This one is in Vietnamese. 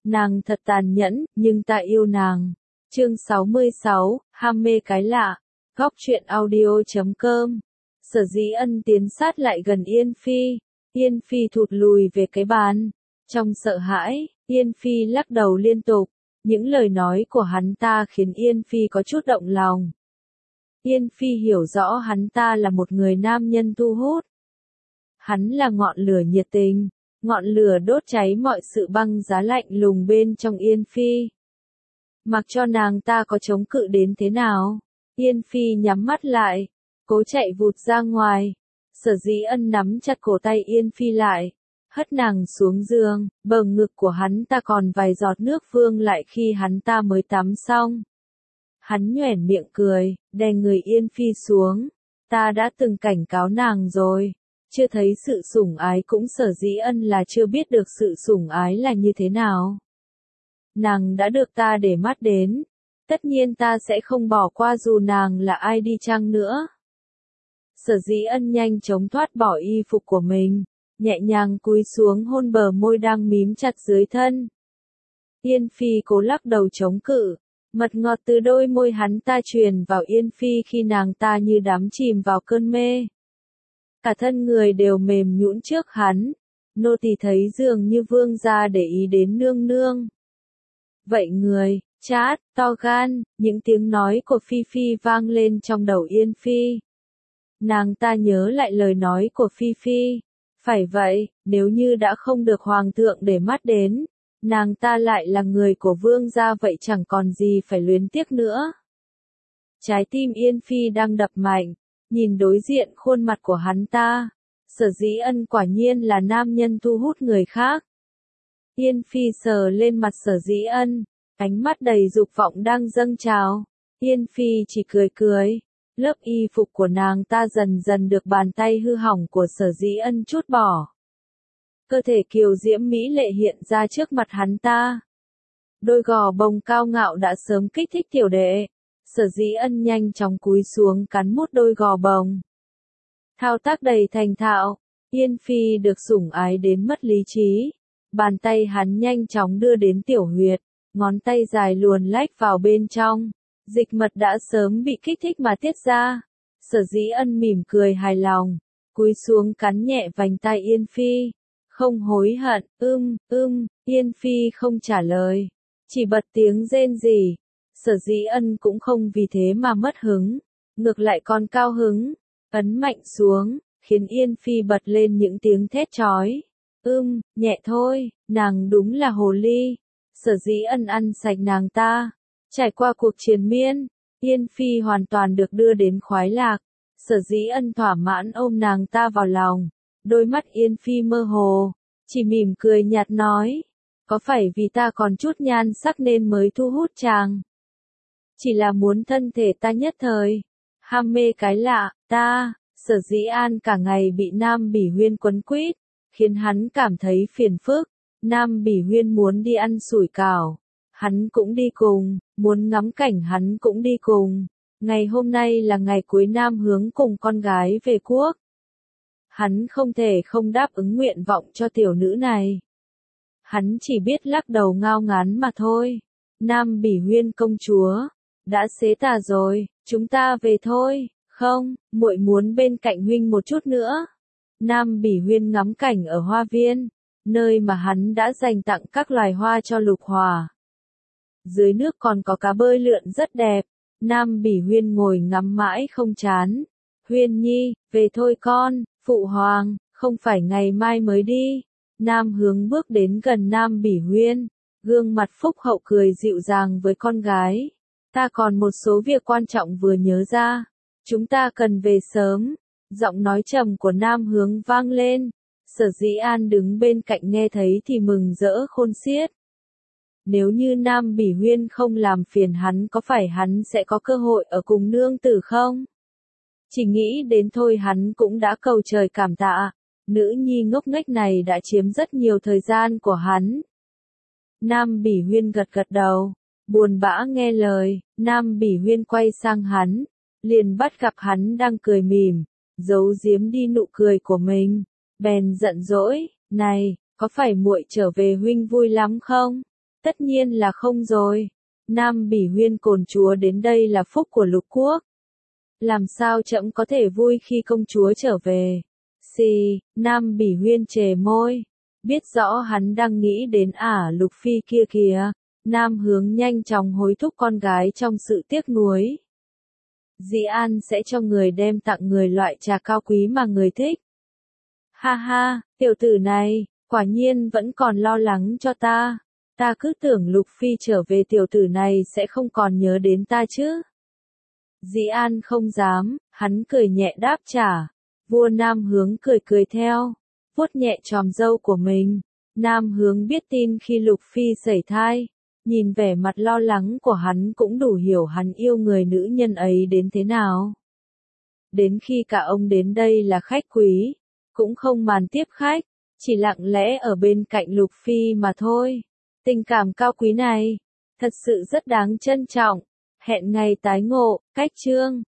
Nàng thật tàn nhẫn, nhưng ta yêu nàng. Chương 66, ham mê cái lạ. Góc truyện audio.com. Sở Dĩ Ân tiến sát lại gần Yên Phi. Yên Phi thụt lùi về cái bàn. Trong sợ hãi, Yên Phi lắc đầu liên tục. Những lời nói của hắn ta khiến Yên Phi có chút động lòng. Yên Phi hiểu rõ hắn ta là một người nam nhân thu hút. Hắn là ngọn lửa nhiệt tình, ngọn lửa đốt cháy mọi sự băng giá lạnh lùng bên trong Yên Phi. Mặc cho nàng ta có chống cự đến thế nào, Yên Phi nhắm mắt lại, cố chạy vụt ra ngoài. Sở Dĩ Ân nắm chặt cổ tay Yên Phi lại, hất nàng xuống giường, bờ ngực của hắn ta còn vài giọt nước vương lại khi hắn ta mới tắm xong. Hắn nhoẻn miệng cười, đè người Yên Phi xuống. Ta đã từng cảnh cáo nàng rồi, chưa thấy sự sủng ái cũng Sở Dĩ Ân là chưa biết được sự sủng ái là như thế nào. Nàng đã được ta để mắt đến, tất nhiên ta sẽ không bỏ qua dù nàng là ai đi chăng nữa. Sở Dĩ Ân nhanh chóng thoát bỏ y phục của mình, nhẹ nhàng cúi xuống hôn bờ môi đang mím chặt dưới thân. Yên Phi cố lắc đầu chống cự, mật ngọt từ đôi môi hắn ta truyền vào Yên Phi khi nàng ta như đắm chìm vào cơn mê. Cả thân người đều mềm nhũn trước hắn, nô tỳ thấy dường như vương gia để ý đến nương nương. Vậy người, chát, to gan, những tiếng nói của Phi Phi vang lên trong đầu Yên Phi. Nàng ta nhớ lại lời nói của Phi Phi. Phải vậy, nếu như đã không được hoàng thượng để mắt đến, nàng ta lại là người của vương gia vậy chẳng còn gì phải luyến tiếc nữa. Trái tim Yên Phi đang đập mạnh, nhìn đối diện khuôn mặt của hắn ta. Sở Dĩ Ân quả nhiên là nam nhân thu hút người khác. Yên Phi sờ lên mặt Sở Dĩ Ân, ánh mắt đầy dục vọng đang dâng trào. Yên Phi chỉ cười cười. Lớp y phục của nàng ta dần dần được bàn tay hư hỏng của Sở Dĩ Ân trút bỏ. Cơ thể kiều diễm mỹ lệ hiện ra trước mặt hắn ta. Đôi gò bông cao ngạo đã sớm kích thích tiểu đệ. Sở Dĩ Ân nhanh chóng cúi xuống cắn mút đôi gò bông. Thao tác đầy thành thạo, Yên Phi được sủng ái đến mất lý trí. Bàn tay hắn nhanh chóng đưa đến tiểu huyệt, ngón tay dài luồn lách vào bên trong. Dịch mật đã sớm bị kích thích mà tiết ra. Sở Dĩ Ân mỉm cười hài lòng, cúi xuống cắn nhẹ vành tai Yên Phi. Không hối hận, Yên Phi không trả lời, chỉ bật tiếng rên rỉ. Sở Dĩ Ân cũng không vì thế mà mất hứng, ngược lại còn cao hứng, ấn mạnh xuống, khiến Yên Phi bật lên những tiếng thét chói. Nhẹ thôi, nàng đúng là hồ ly. Sở Dĩ Ân ăn sạch nàng ta. Trải qua cuộc triền miên, Yên Phi hoàn toàn được đưa đến khoái lạc. Sở Dĩ Ân thỏa mãn ôm nàng ta vào lòng. Đôi mắt Yên Phi mơ hồ, chỉ mỉm cười nhạt nói. Có phải vì ta còn chút nhan sắc nên mới thu hút chàng? Chỉ là muốn thân thể ta nhất thời. Ham mê cái lạ, ta. Sở Dĩ An cả ngày bị Nam Bỉ Huyên quấn quýt, khiến hắn cảm thấy phiền phức. Nam Bỉ Huyên muốn đi ăn sủi cảo, hắn cũng đi cùng, muốn ngắm cảnh hắn cũng đi cùng. Ngày hôm nay là ngày cuối Nam Hướng cùng con gái về quốc. Hắn không thể không đáp ứng nguyện vọng cho tiểu nữ này. Hắn chỉ biết lắc đầu ngao ngán mà thôi. Nam Bỉ Huyên công chúa, đã xế tà rồi, chúng ta về thôi. Không, muội muốn bên cạnh huynh một chút nữa. Nam Bỉ Huyên ngắm cảnh ở hoa viên, nơi mà hắn đã dành tặng các loài hoa cho Lục Hòa. Dưới nước còn có cá bơi lượn rất đẹp. Nam Bỉ Huyên ngồi ngắm mãi không chán. Huyên nhi, về thôi con. Phụ hoàng, không phải ngày mai mới đi. Nam Hướng bước đến gần Nam Bỉ Huyên, gương mặt phúc hậu cười dịu dàng với con gái. Ta còn một số việc quan trọng vừa nhớ ra. Chúng ta cần về sớm. Giọng nói trầm của Nam Hướng vang lên. Sở Dĩ An đứng bên cạnh nghe thấy thì mừng rỡ khôn xiết. Nếu như Nam Bỉ Huyên không làm phiền hắn có phải hắn sẽ có cơ hội ở cùng nương tử không? Chỉ nghĩ đến thôi hắn cũng đã cầu trời cảm tạ. Nữ nhi ngốc nghếch này đã chiếm rất nhiều thời gian của hắn. Nam Bỉ Huyên gật gật đầu, buồn bã nghe lời. Nam Bỉ Huyên quay sang hắn, liền bắt gặp hắn đang cười mỉm, giấu giếm đi nụ cười của mình, bèn giận dỗi, này, có phải muội trở về huynh vui lắm không? Tất nhiên là không rồi. Nam Bỉ Huyên cồn chúa đến đây là phúc của lục quốc. Làm sao trẫm có thể vui khi công chúa trở về? Xì, Nam Bỉ Huyên chề môi. Biết rõ hắn đang nghĩ đến Lục Phi kia kìa. Nam Hướng nhanh chóng hối thúc con gái trong sự tiếc nuối. Dĩ An sẽ cho người đem tặng người loại trà cao quý mà người thích. Ha ha, tiểu tử này, quả nhiên vẫn còn lo lắng cho ta. Ta cứ tưởng Lục Phi trở về tiểu tử này sẽ không còn nhớ đến ta chứ. Dĩ An không dám, hắn cười nhẹ đáp trả. Vua Nam Hướng cười cười theo, vuốt nhẹ chòm râu của mình. Nam Hướng biết tin khi Lục Phi sẩy thai, nhìn vẻ mặt lo lắng của hắn cũng đủ hiểu hắn yêu người nữ nhân ấy đến thế nào. Đến khi cả ông đến đây là khách quý, cũng không màn tiếp khách, chỉ lặng lẽ ở bên cạnh Lục Phi mà thôi. Tình cảm cao quý này, thật sự rất đáng trân trọng. Hẹn ngày tái ngộ, Cách Chương.